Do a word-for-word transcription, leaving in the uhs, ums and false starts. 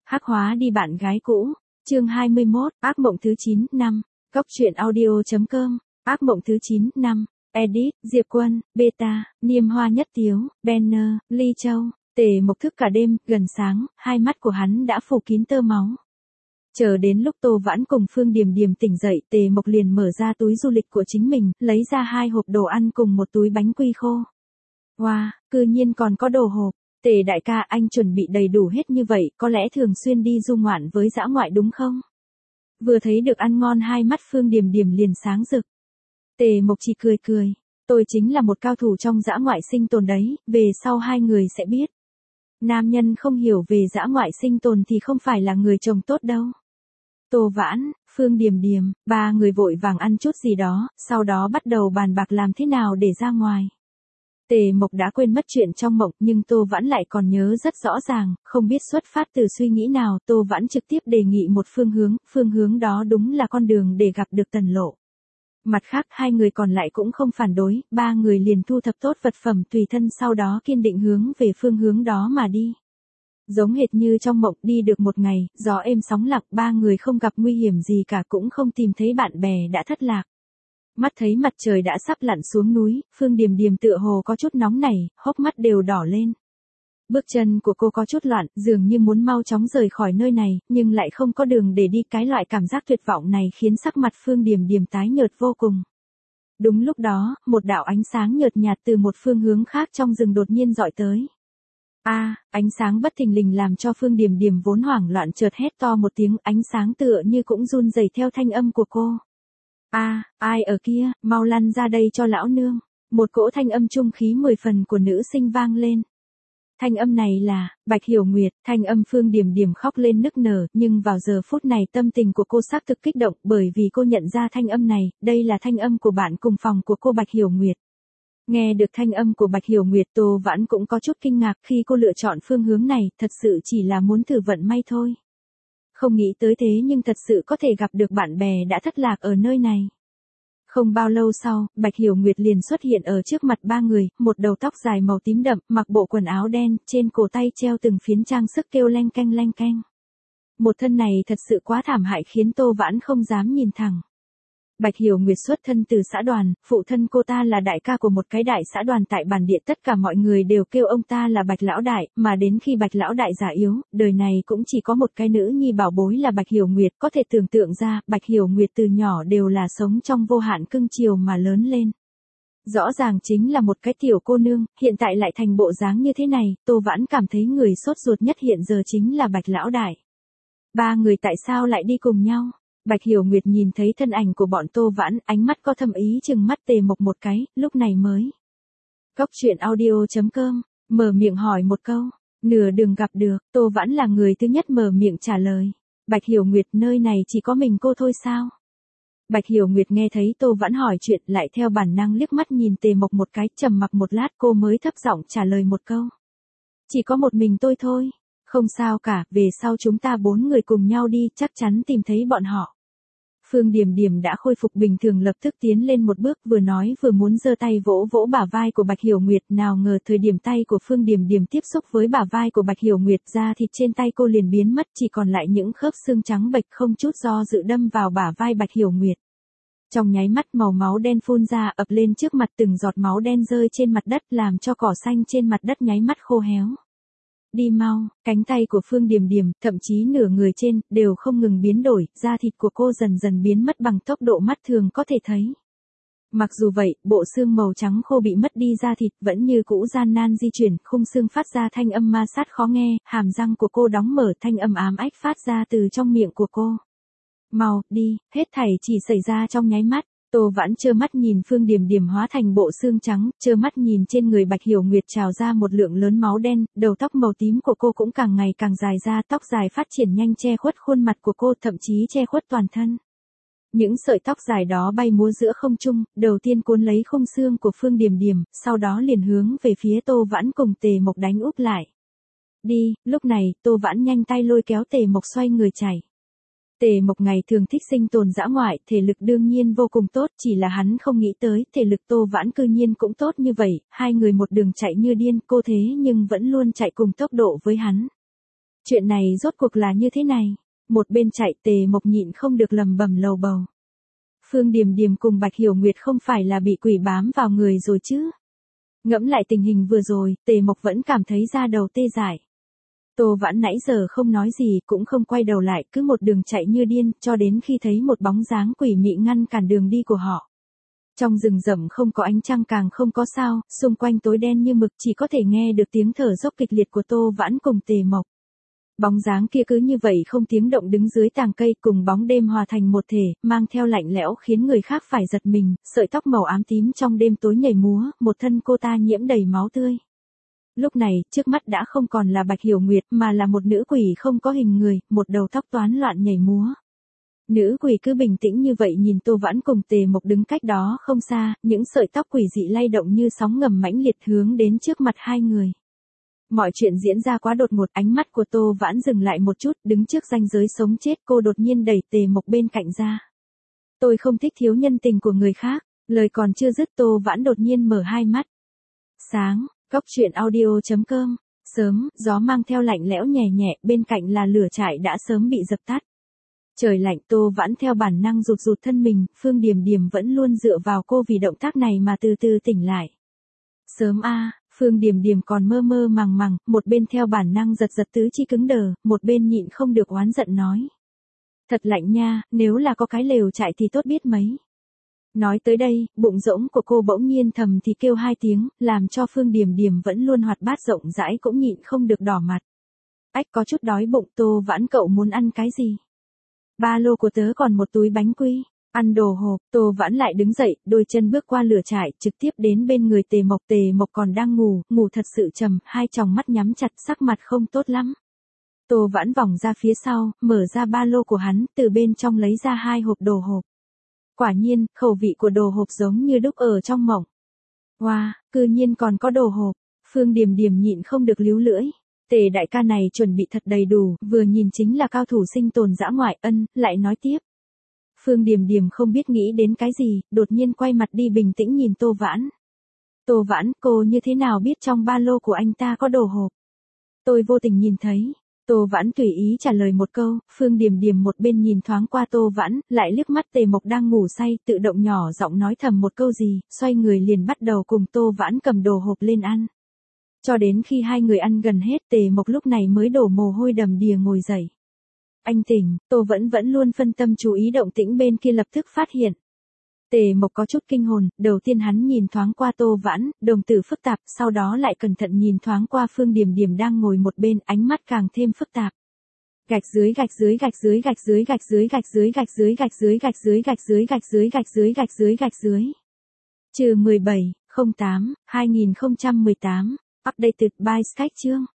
Hắc hóa đi bạn gái cũ. Chương hai mươi mốt, ác mộng thứ chín, năm. Cốc truyện audio.com. Ác mộng thứ chín, năm. Edit, Diệp Quân, Beta, Niêm Hoa Nhất Tiếu, Banner, Ly Châu. Tề Mộc thức cả đêm, gần sáng, hai mắt của hắn đã phủ kín tơ máu. Chờ đến lúc Tô Vãn cùng Phương Điềm Điềm tỉnh dậy, Tề Mộc liền mở ra túi du lịch của chính mình, lấy ra hai hộp đồ ăn cùng một túi bánh quy khô. Wow, cư nhiên còn có đồ hộp. Tề đại ca, anh chuẩn bị đầy đủ hết như vậy, có lẽ thường xuyên đi du ngoạn với dã ngoại đúng không? Vừa thấy được ăn ngon hai mắt Phương Điềm Điềm liền sáng rực. Tề Mộc chỉ cười cười, tôi chính là một cao thủ trong dã ngoại sinh tồn đấy, về sau hai người sẽ biết. Nam nhân không hiểu về dã ngoại sinh tồn thì không phải là người chồng tốt đâu. Tô Vãn, Phương Điềm Điềm, ba người vội vàng ăn chút gì đó, sau đó bắt đầu bàn bạc làm thế nào để ra ngoài. Tề Mộc đã quên mất chuyện trong mộng, nhưng Tô Vãn lại còn nhớ rất rõ ràng, không biết xuất phát từ suy nghĩ nào, Tô Vãn trực tiếp đề nghị một phương hướng, phương hướng đó đúng là con đường để gặp được Tần Lộ. Mặt khác hai người còn lại cũng không phản đối, ba người liền thu thập tốt vật phẩm tùy thân, sau đó kiên định hướng về phương hướng đó mà đi. Giống hệt như trong mộng, đi được một ngày, gió êm sóng lặng, ba người không gặp nguy hiểm gì cả, cũng không tìm thấy bạn bè đã thất lạc. Mắt thấy mặt trời đã sắp lặn xuống núi, Phương Điềm Điềm tựa hồ có chút nóng nảy, hốc mắt đều đỏ lên. Bước chân của cô có chút loạn, dường như muốn mau chóng rời khỏi nơi này, nhưng lại không có đường để đi, cái loại cảm giác tuyệt vọng này khiến sắc mặt Phương Điềm Điềm tái nhợt vô cùng. Đúng lúc đó, một đạo ánh sáng nhợt nhạt từ một phương hướng khác trong rừng đột nhiên dọi tới. A, à, ánh sáng bất thình lình làm cho Phương Điềm Điềm vốn hoảng loạn chợt hét to một tiếng, ánh sáng tựa như cũng run rẩy theo thanh âm của cô. A, à, ai ở kia, mau lăn ra đây cho lão nương. Một cỗ thanh âm trung khí mười phần của nữ sinh vang lên. Thanh âm này là Bạch Hiểu Nguyệt. Thanh âm Phương Điềm Điềm khóc lên nức nở, nhưng vào giờ phút này tâm tình của cô xác thực kích động, bởi vì cô nhận ra thanh âm này, đây là thanh âm của bạn cùng phòng của cô Bạch Hiểu Nguyệt. Nghe được thanh âm của Bạch Hiểu Nguyệt, Tô Vãn cũng có chút kinh ngạc khi cô lựa chọn phương hướng này, thật sự chỉ là muốn thử vận may thôi. Không nghĩ tới thế nhưng thật sự có thể gặp được bạn bè đã thất lạc ở nơi này. Không bao lâu sau, Bạch Hiểu Nguyệt liền xuất hiện ở trước mặt ba người, một đầu tóc dài màu tím đậm, mặc bộ quần áo đen, trên cổ tay treo từng phiến trang sức kêu leng keng leng keng. Một thân này thật sự quá thảm hại khiến Tô Vãn không dám nhìn thẳng. Bạch Hiểu Nguyệt xuất thân từ xã đoàn, phụ thân cô ta là đại ca của một cái đại xã đoàn tại bản địa, tất cả mọi người đều kêu ông ta là Bạch Lão Đại, mà đến khi Bạch Lão Đại già yếu, đời này cũng chỉ có một cái nữ nhi bảo bối là Bạch Hiểu Nguyệt, có thể tưởng tượng ra, Bạch Hiểu Nguyệt từ nhỏ đều là sống trong vô hạn cưng chiều mà lớn lên. Rõ ràng chính là một cái tiểu cô nương, hiện tại lại thành bộ dáng như thế này, Tô Vãn cảm thấy người sốt ruột nhất hiện giờ chính là Bạch Lão Đại. Ba người tại sao lại đi cùng nhau? Bạch Hiểu Nguyệt nhìn thấy thân ảnh của bọn Tô Vãn, ánh mắt có thâm ý chừng mắt Tề Mộc một cái, lúc này mới. Cốc truyện audio.com, mở miệng hỏi một câu, nửa đường gặp được, Tô Vãn là người thứ nhất mở miệng trả lời. Bạch Hiểu Nguyệt, nơi này chỉ có mình cô thôi sao? Bạch Hiểu Nguyệt nghe thấy Tô Vãn hỏi chuyện, lại theo bản năng liếc mắt nhìn Tề Mộc một cái, trầm mặc một lát cô mới thấp giọng trả lời một câu. Chỉ có một mình tôi thôi. Không sao cả, về sau chúng ta bốn người cùng nhau đi, chắc chắn tìm thấy bọn họ. Phương Điềm Điềm đã khôi phục bình thường, lập tức tiến lên một bước, vừa nói vừa muốn giơ tay vỗ vỗ bả vai của Bạch Hiểu Nguyệt, nào ngờ thời điểm tay của Phương Điềm Điềm tiếp xúc với bả vai của Bạch Hiểu Nguyệt, da thịt trên tay cô liền biến mất, chỉ còn lại những khớp xương trắng bệch, không chút do dự đâm vào bả vai Bạch Hiểu Nguyệt. Trong nháy mắt màu máu đen phun ra ập lên trước mặt, từng giọt máu đen rơi trên mặt đất làm cho cỏ xanh trên mặt đất nháy mắt khô héo. Đi mau, cánh tay của Phương Điềm Điềm, thậm chí nửa người trên, đều không ngừng biến đổi, da thịt của cô dần dần biến mất bằng tốc độ mắt thường có thể thấy. Mặc dù vậy, bộ xương màu trắng khô bị mất đi, da thịt vẫn như cũ gian nan di chuyển, khung xương phát ra thanh âm ma sát khó nghe, hàm răng của cô đóng mở, thanh âm ám ách phát ra từ trong miệng của cô. Mau, đi, hết thảy chỉ xảy ra trong nháy mắt. Tô Vãn trơ mắt nhìn Phương Điềm Điềm hóa thành bộ xương trắng, trơ mắt nhìn trên người Bạch Hiểu Nguyệt trào ra một lượng lớn máu đen, đầu tóc màu tím của cô cũng càng ngày càng dài ra, tóc dài phát triển nhanh che khuất khuôn mặt của cô, thậm chí che khuất toàn thân. Những sợi tóc dài đó bay múa giữa không trung, đầu tiên cuốn lấy khung xương của Phương Điềm Điềm, sau đó liền hướng về phía Tô Vãn cùng Tề Mộc đánh úp lại. Đi, lúc này, Tô Vãn nhanh tay lôi kéo Tề Mộc xoay người chạy. Tề Mộc ngày thường thích sinh tồn dã ngoại, thể lực đương nhiên vô cùng tốt, chỉ là hắn không nghĩ tới, thể lực Tô Vãn cư nhiên cũng tốt như vậy, hai người một đường chạy như điên, cô thế nhưng vẫn luôn chạy cùng tốc độ với hắn. Chuyện này rốt cuộc là như thế này. Một bên chạy Tề Mộc nhịn không được lầm bầm lầu bầu. Phương Điềm Điềm cùng Bạch Hiểu Nguyệt không phải là bị quỷ bám vào người rồi chứ. Ngẫm lại tình hình vừa rồi, Tề Mộc vẫn cảm thấy da đầu tê dại. Tô Vãn nãy giờ không nói gì cũng không quay đầu lại, cứ một đường chạy như điên, cho đến khi thấy một bóng dáng quỷ mị ngăn cản đường đi của họ. Trong rừng rậm không có ánh trăng càng không có sao, xung quanh tối đen như mực, chỉ có thể nghe được tiếng thở dốc kịch liệt của Tô Vãn cùng Tề Mộc. Bóng dáng kia cứ như vậy không tiếng động đứng dưới tàng cây cùng bóng đêm hòa thành một thể, mang theo lạnh lẽo khiến người khác phải giật mình, sợi tóc màu ám tím trong đêm tối nhảy múa, một thân cô ta nhiễm đầy máu tươi. Lúc này, trước mắt đã không còn là Bạch Hiểu Nguyệt mà là một nữ quỷ không có hình người, một đầu tóc toán loạn nhảy múa. Nữ quỷ cứ bình tĩnh như vậy nhìn Tô Vãn cùng Tề Mộc đứng cách đó không xa, những sợi tóc quỷ dị lay động như sóng ngầm mãnh liệt hướng đến trước mặt hai người. Mọi chuyện diễn ra quá đột ngột, ánh mắt của Tô Vãn dừng lại một chút, đứng trước ranh giới sống chết, cô đột nhiên đẩy Tề Mộc bên cạnh ra. Tôi không thích thiếu nhân tình của người khác, lời còn chưa dứt Tô Vãn đột nhiên mở hai mắt. Sáng, Cốc truyện audio chấm com, sớm, gió mang theo lạnh lẽo nhẹ nhẹ, bên cạnh là lửa trại đã sớm bị dập tắt. Trời lạnh, Tô Vãn theo bản năng rụt rụt thân mình, Phương Điềm Điềm vẫn luôn dựa vào cô vì động tác này mà từ từ tỉnh lại. Sớm a. Phương Điềm Điềm còn mơ mơ màng màng, một bên theo bản năng giật giật tứ chi cứng đờ, một bên nhịn không được oán giận nói. Thật lạnh nha, nếu là có cái lều trại thì tốt biết mấy. Nói tới đây, bụng rỗng của cô bỗng nhiên thầm thì kêu hai tiếng, làm cho Phương Điềm Điềm vẫn luôn hoạt bát rộng rãi cũng nhịn không được đỏ mặt. Ách, có chút đói bụng. Tô Vãn, cậu muốn ăn cái gì? Ba lô của tớ còn một túi bánh quy. Ăn đồ hộp. Tô Vãn lại đứng dậy, đôi chân bước qua lửa trại, trực tiếp đến bên người Tề Mộc. Tề Mộc còn đang ngủ, ngủ thật sự trầm, hai tròng mắt nhắm chặt, sắc mặt không tốt lắm. Tô Vãn vòng ra phía sau, mở ra ba lô của hắn, từ bên trong lấy ra hai hộp đồ hộp. Quả nhiên, khẩu vị của đồ hộp giống như đúc ở trong mộng. Wow, cư nhiên còn có đồ hộp. Phương Điềm Điềm nhịn không được líu lưỡi. Tề đại ca này chuẩn bị thật đầy đủ, vừa nhìn chính là cao thủ sinh tồn dã ngoại. Ân, lại nói tiếp. Phương Điềm Điềm không biết nghĩ đến cái gì, đột nhiên quay mặt đi bình tĩnh nhìn Tô Vãn. Tô Vãn, cô như thế nào biết trong ba lô của anh ta có đồ hộp? Tôi vô tình nhìn thấy. Tô Vãn tùy ý trả lời một câu, Phương Điềm Điềm một bên nhìn thoáng qua Tô Vãn, lại liếc mắt Tề Mộc đang ngủ say, tự động nhỏ giọng nói thầm một câu gì, xoay người liền bắt đầu cùng Tô Vãn cầm đồ hộp lên ăn. Cho đến khi hai người ăn gần hết, Tề Mộc lúc này mới đổ mồ hôi đầm đìa ngồi dậy. Anh tỉnh. Tô Vẫn vẫn luôn phân tâm chú ý động tĩnh bên kia lập tức phát hiện. Tề Mộc có chút kinh hồn, đầu tiên hắn nhìn thoáng qua Tô Vãn, đồng tử phức tạp, sau đó lại cẩn thận nhìn thoáng qua Phương Điềm Điềm đang ngồi một bên, ánh mắt càng thêm phức tạp. Gạch dưới gạch dưới gạch dưới gạch dưới gạch dưới gạch dưới gạch dưới gạch dưới gạch dưới gạch dưới gạch dưới gạch dưới gạch dưới gạch dưới. Trừ mười bảy, không tám, hai nghìn không trăm mười tám, updated by Sketch chương.